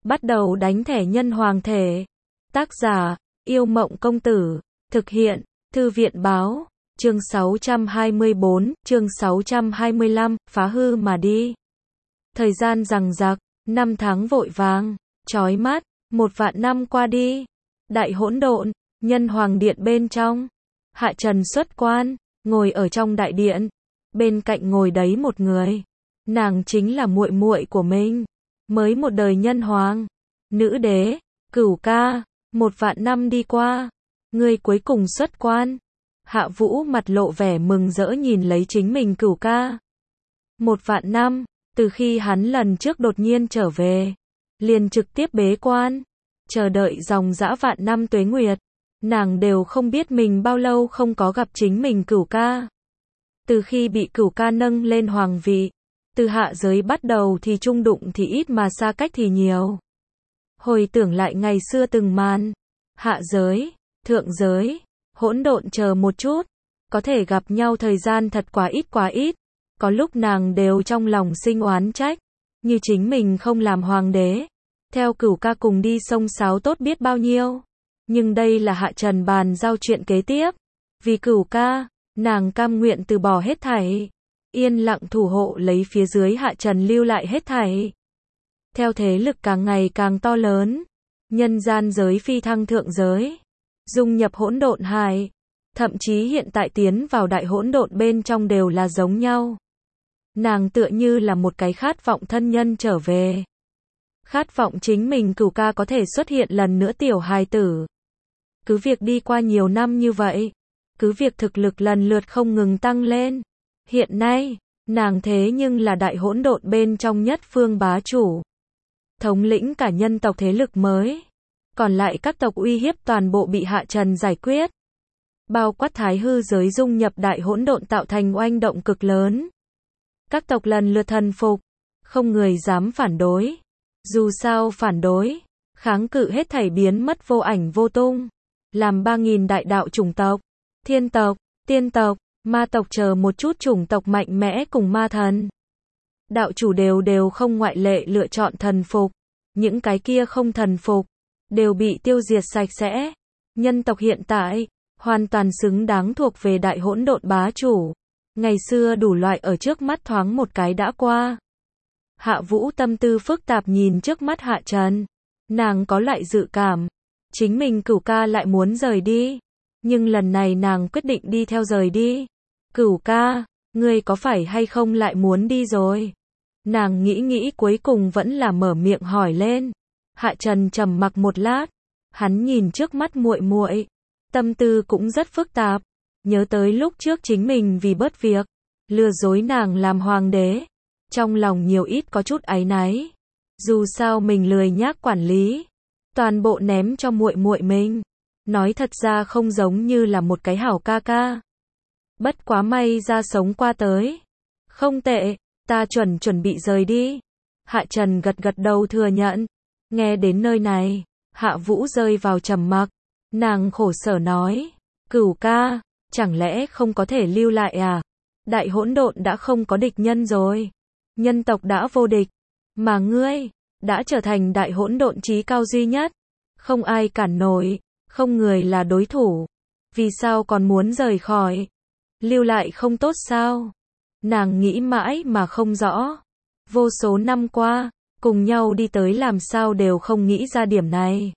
Bắt đầu đánh thẻ nhân hoàng thể. Tác giả, Yêu Mộng Công Tử. Thực hiện, Thư viện Báo. Chương 624, chương 625, phá hư mà đi. Thời gian giằng giặc, 5 tháng vội vàng, chói mắt, 1 vạn năm qua đi. Đại hỗn độn, nhân hoàng điện bên trong. Hạ Trần xuất quan, ngồi ở trong đại điện. Bên cạnh ngồi đấy một người. Nàng chính là muội muội của mình. Mới một đời nhân hoàng. Nữ đế, Cửu ca. 1 vạn năm đi qua. Ngươi cuối cùng xuất quan. Hạ Vũ mặt lộ vẻ mừng rỡ nhìn lấy chính mình Cửu ca. 1 vạn năm, từ khi hắn lần trước đột nhiên trở về, liền trực tiếp bế quan, chờ đợi dòng dã vạn năm tuế nguyệt, nàng đều không biết mình bao lâu không có gặp chính mình Cửu ca. Từ khi bị Cửu ca nâng lên hoàng vị, từ hạ giới bắt đầu thì chung đụng thì ít mà xa cách thì nhiều. Hồi tưởng lại ngày xưa từng màn, hạ giới, thượng giới, hỗn độn chờ một chút, có thể gặp nhau thời gian thật quá ít, có lúc nàng đều trong lòng sinh oán trách, như chính mình không làm hoàng đế, theo Cửu ca cùng đi sông sáo tốt biết bao nhiêu, nhưng đây là Hạ Trần bàn giao chuyện kế tiếp, vì Cửu ca, nàng cam nguyện từ bỏ hết thảy, yên lặng thủ hộ lấy phía dưới Hạ Trần lưu lại hết thảy. Theo thế lực càng ngày càng to lớn, nhân gian giới phi thăng thượng giới, dung nhập hỗn độn hải, thậm chí hiện tại tiến vào đại hỗn độn bên trong đều là giống nhau. Nàng tựa như là một cái khát vọng thân nhân trở về. Khát vọng chính mình Cửu ca có thể xuất hiện lần nữa tiểu hài tử. Cứ việc đi qua nhiều năm như vậy, cứ việc thực lực lần lượt không ngừng tăng lên. Hiện nay, nàng thế nhưng là đại hỗn độn bên trong nhất phương bá chủ. Thống lĩnh cả nhân tộc thế lực mới. Còn lại các tộc uy hiếp toàn bộ bị Hạ Trần giải quyết. Bao quát thái hư giới dung nhập đại hỗn độn tạo thành oanh động cực lớn. Các tộc lần lượt thần phục, không người dám phản đối. Dù sao phản đối, kháng cự hết thảy biến mất vô ảnh vô tung. Làm 3.000 đại đạo chủng tộc, thiên tộc, tiên tộc, ma tộc chờ một chút chủng tộc mạnh mẽ cùng ma thần. Đạo chủ đều không ngoại lệ lựa chọn thần phục. Những cái kia không thần phục, đều bị tiêu diệt sạch sẽ. Nhân tộc hiện tại, hoàn toàn xứng đáng thuộc về đại hỗn độn bá chủ. Ngày xưa đủ loại ở trước mắt thoáng một cái đã qua. Hạ Vũ tâm tư phức tạp nhìn trước mắt Hạ Trần. Nàng có loại dự cảm, chính mình Cửu ca lại muốn rời đi. Nhưng lần này nàng quyết định đi theo rời đi. Cửu ca, ngươi có phải hay không lại muốn đi rồi? Nàng nghĩ cuối cùng vẫn là mở miệng hỏi lên. Hạ Trần trầm mặc một lát, hắn nhìn trước mắt muội muội, tâm tư cũng rất phức tạp, nhớ tới lúc trước chính mình vì bớt việc, lừa dối nàng làm hoàng đế, trong lòng nhiều ít có chút áy náy. Dù sao mình lười nhác quản lý, toàn bộ ném cho muội muội mình, nói thật ra không giống như là một cái hảo ca ca. Bất quá may ra sống qua tới, không tệ, ta chuẩn bị rời đi. Hạ Trần gật đầu thừa nhận. Nghe đến nơi này, Hạ Vũ rơi vào trầm mặc, nàng khổ sở nói, Cửu ca, chẳng lẽ không có thể lưu lại à? Đại hỗn độn đã không có địch nhân rồi, nhân tộc đã vô địch, mà ngươi, đã trở thành đại hỗn độn chí cao duy nhất, không ai cản nổi, không người là đối thủ, vì sao còn muốn rời khỏi? Lưu lại không tốt sao? Nàng nghĩ mãi mà không rõ, vô số năm qua, cùng nhau đi tới làm sao đều không nghĩ ra điểm này.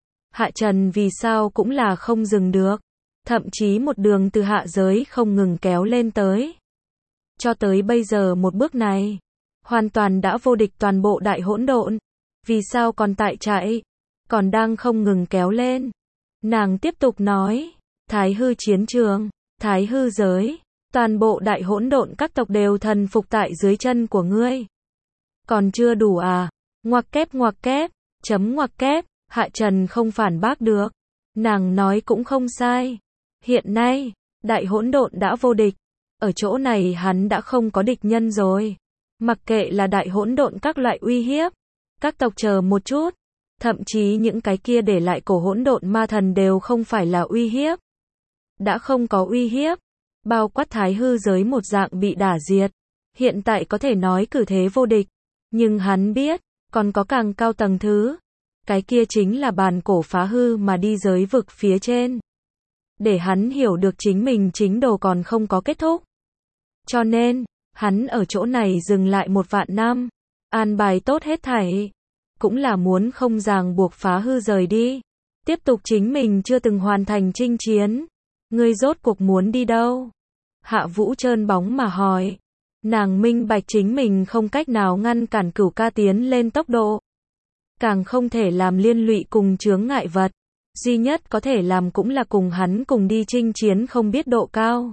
Hạ Trần vì sao cũng là không dừng được, thậm chí một đường từ hạ giới không ngừng kéo lên tới. Cho tới bây giờ một bước này, hoàn toàn đã vô địch toàn bộ đại hỗn độn, vì sao còn tại chạy, còn đang không ngừng kéo lên. Nàng tiếp tục nói, thái hư chiến trường, thái hư giới, toàn bộ đại hỗn độn các tộc đều thần phục tại dưới chân của ngươi. Còn chưa đủ à? Ngoặc kép, chấm ngoặc kép, Hạ Trần không phản bác được. Nàng nói cũng không sai. Hiện nay, đại hỗn độn đã vô địch. Ở chỗ này hắn đã không có địch nhân rồi. Mặc kệ là đại hỗn độn các loại uy hiếp, các tộc chờ một chút. Thậm chí những cái kia để lại cổ hỗn độn ma thần đều không phải là uy hiếp. Đã không có uy hiếp. Bao quát thái hư giới một dạng bị đả diệt. Hiện tại có thể nói cử thế vô địch. Nhưng hắn biết, Còn có càng cao tầng thứ. Cái kia chính là bàn cổ phá hư mà đi giới vực phía trên. Để hắn hiểu được chính mình chính đồ còn không có kết thúc. Cho nên, hắn ở chỗ này dừng lại 1.000 năm. An bài tốt hết thảy. Cũng là muốn không ràng buộc phá hư rời đi. Tiếp tục chính mình chưa từng hoàn thành chinh chiến. Ngươi rốt cuộc muốn đi đâu? Hạ Vũ trơn bóng mà hỏi. Nàng minh bạch chính mình không cách nào ngăn cản Cửu Ca tiến lên tốc độ. Càng không thể làm liên lụy cùng chướng ngại vật. Duy nhất có thể làm cũng là cùng hắn cùng đi chinh chiến không biết độ cao.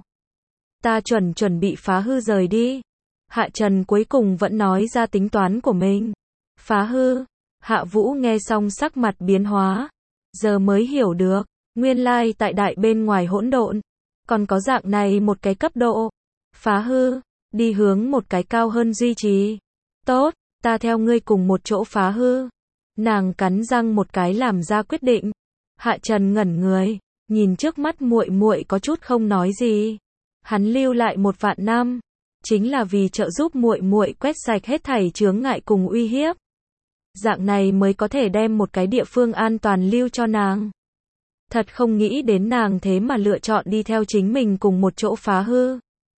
Ta chuẩn bị phá hư rời đi. Hạ Trần cuối cùng vẫn nói ra tính toán của mình. Phá hư. Hạ Vũ nghe xong sắc mặt biến hóa. Giờ mới hiểu được. Nguyên lai tại đại bên ngoài hỗn độn. Còn có dạng này một cái cấp độ. Phá hư. Đi hướng một cái cao hơn duy trì. Tốt. Ta theo ngươi cùng một chỗ phá hư. Nàng cắn răng một cái làm ra quyết định. Hạ Trần ngẩn người. Nhìn trước mắt muội muội có chút không nói gì. Hắn lưu lại 1.000 năm. Chính là vì trợ giúp muội muội quét sạch hết thảy chướng ngại cùng uy hiếp. Dạng này mới có thể đem một cái địa phương an toàn lưu cho nàng. Thật không nghĩ đến nàng thế mà lựa chọn đi theo chính mình cùng một chỗ phá hư.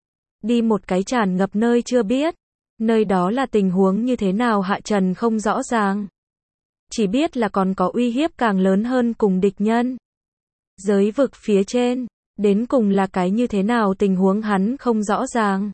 Đi một cái tràn ngập nơi chưa biết. Nơi đó là tình huống như thế nào Hạ Trần không rõ ràng. Chỉ biết là còn có uy hiếp càng lớn hơn cùng địch nhân. Giới vực phía trên, đến cùng là cái như thế nào tình huống hắn không rõ ràng.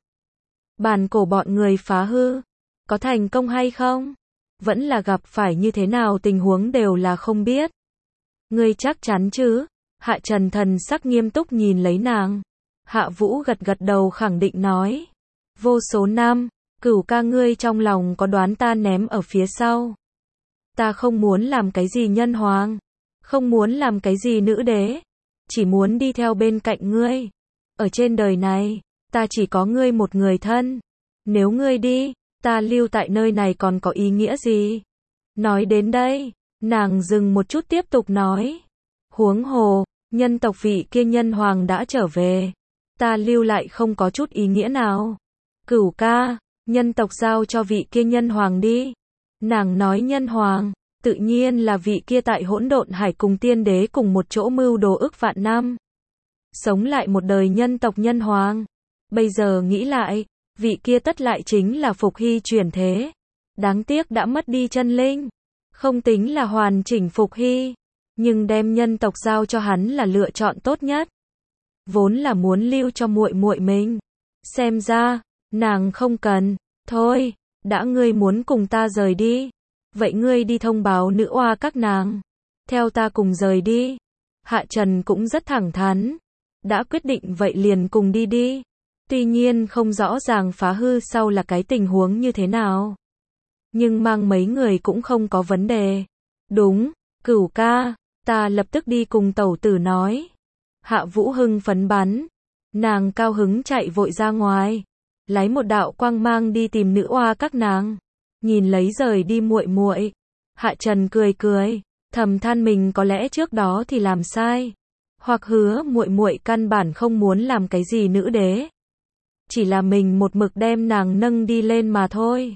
Bàn cổ bọn người phá hư, có thành công hay không? Vẫn là gặp phải như thế nào tình huống đều là không biết. Ngươi chắc chắn chứ? Hạ Trần thần sắc nghiêm túc nhìn lấy nàng. Hạ Vũ gật gật đầu khẳng định nói. Vô số năm, Cửu Ca ngươi trong lòng có đoán ta ném ở phía sau. Ta không muốn làm cái gì nhân hoàng. Không muốn làm cái gì nữ đế. Chỉ muốn đi theo bên cạnh ngươi. Ở trên đời này, ta chỉ có ngươi một người thân. Nếu ngươi đi, ta lưu tại nơi này còn có ý nghĩa gì? Nói đến đây, nàng dừng một chút tiếp tục nói. Huống hồ, nhân tộc vị kia nhân hoàng đã trở về. Ta lưu lại không có chút ý nghĩa nào. Cửu Ca, nhân tộc giao cho vị kia nhân hoàng đi. Nàng nói nhân hoàng, tự nhiên là vị kia tại hỗn độn hải cùng tiên đế cùng một chỗ mưu đồ ức vạn năm. Sống lại một đời nhân tộc nhân hoàng. Bây giờ nghĩ lại, vị kia tất lại chính là Phục Hy chuyển thế. Đáng tiếc đã mất đi chân linh. Không tính là hoàn chỉnh Phục Hy. Nhưng đem nhân tộc giao cho hắn là lựa chọn tốt nhất. Vốn là muốn lưu cho muội muội mình. Xem ra, nàng không cần. Thôi, đã ngươi muốn cùng ta rời đi. Vậy ngươi đi thông báo nữ oa các nàng. Theo ta cùng rời đi. Hạ Trần cũng rất thẳng thắn. Đã quyết định vậy liền cùng đi đi. Tuy nhiên không rõ ràng phá hư sau là cái tình huống như thế nào. Nhưng mang mấy người cũng không có vấn đề. Đúng, Cửu Ca, ta lập tức đi cùng tẩu tử nói. Hạ Vũ hưng phấn bắn. Nàng cao hứng chạy vội ra ngoài. Lấy một đạo quang mang đi tìm nữ oa các nàng. Nhìn lấy rời đi muội muội. Hạ Trần cười cười. Thầm than mình có lẽ trước đó thì làm sai. Hoặc hứa muội muội căn bản không muốn làm cái gì nữ đế. Chỉ là mình một mực đem nàng nâng đi lên mà thôi.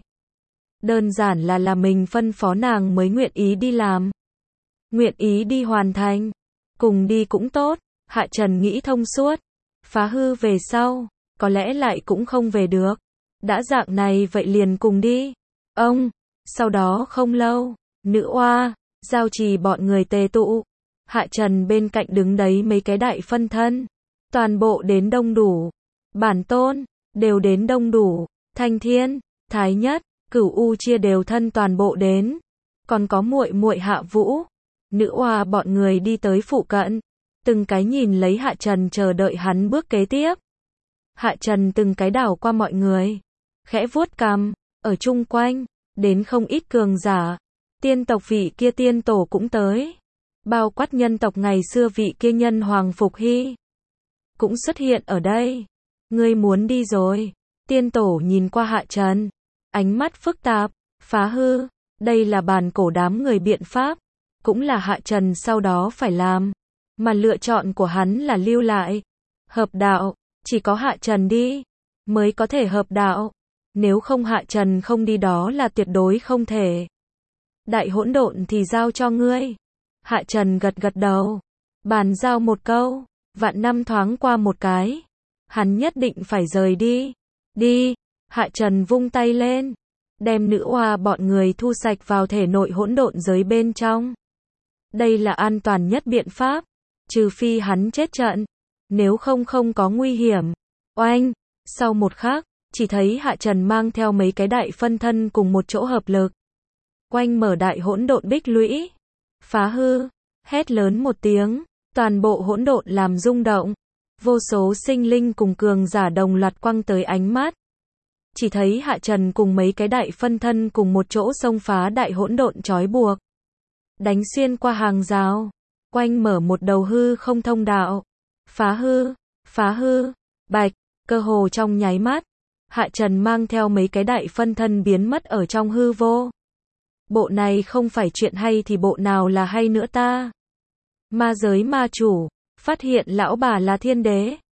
Đơn giản là mình phân phó nàng mới nguyện ý đi làm. Nguyện ý đi hoàn thành. Cùng đi cũng tốt. Hạ Trần nghĩ thông suốt. Phá hư về sau, có lẽ lại cũng không về được. Đã dạng này vậy liền cùng đi. Ông, sau đó không lâu, nữ oa, giao trì bọn người tề tụ. Hạ Trần bên cạnh đứng đấy mấy cái đại phân thân. Toàn bộ đến đông đủ. Bản tôn, đều đến đông đủ. Thanh Thiên, Thái Nhất, Cửu U chia đều thân toàn bộ đến. Còn có muội muội Hạ Vũ. Nữ oa bọn người đi tới phụ cận. Từng cái nhìn lấy Hạ Trần chờ đợi hắn bước kế tiếp. Hạ Trần từng cái đảo qua mọi người. Khẽ vuốt cằm, ở chung quanh, đến không ít cường giả. Tiên tộc vị kia tiên tổ cũng tới. Bao quát nhân tộc ngày xưa vị kia nhân hoàng Phục Hy. Cũng xuất hiện ở đây. Ngươi muốn đi rồi. Tiên tổ nhìn qua Hạ Trần. Ánh mắt phức tạp, phá hư. Đây là bàn cổ đám người biện pháp. Cũng là Hạ Trần sau đó phải làm. Mà lựa chọn của hắn là lưu lại. Hợp đạo, chỉ có Hạ Trần đi, mới có thể hợp đạo. Nếu không Hạ Trần không đi đó là tuyệt đối không thể. Đại hỗn độn thì giao cho ngươi. Hạ Trần gật gật đầu. Bàn giao một câu. Vạn năm thoáng qua một cái. Hắn nhất định phải rời đi. Đi. Hạ Trần vung tay lên. Đem nữ oa bọn người thu sạch vào thể nội hỗn độn giới bên trong. Đây là an toàn nhất biện pháp. Trừ phi hắn chết trận. Nếu không có nguy hiểm. Oanh. Sau một khắc, chỉ thấy Hạ Trần mang theo mấy cái đại phân thân cùng một chỗ hợp lực. Quanh mở đại hỗn độn bích lũy. Phá hư. Hét lớn một tiếng. Toàn bộ hỗn độn làm rung động. Vô số sinh linh cùng cường giả đồng loạt quăng tới ánh mắt. Chỉ thấy Hạ Trần cùng mấy cái đại phân thân cùng một chỗ xông phá đại hỗn độn trói buộc. Đánh xuyên qua hàng rào. Quanh mở một đầu hư không thông đạo. Phá hư. Phá hư. Bạch. Cơ hồ trong nháy mắt. Hạ Trần mang theo mấy cái đại phân thân biến mất ở trong hư vô. Bộ này không phải chuyện hay thì bộ nào là hay nữa ta. Ma giới ma chủ. Phát hiện lão bà là thiên đế.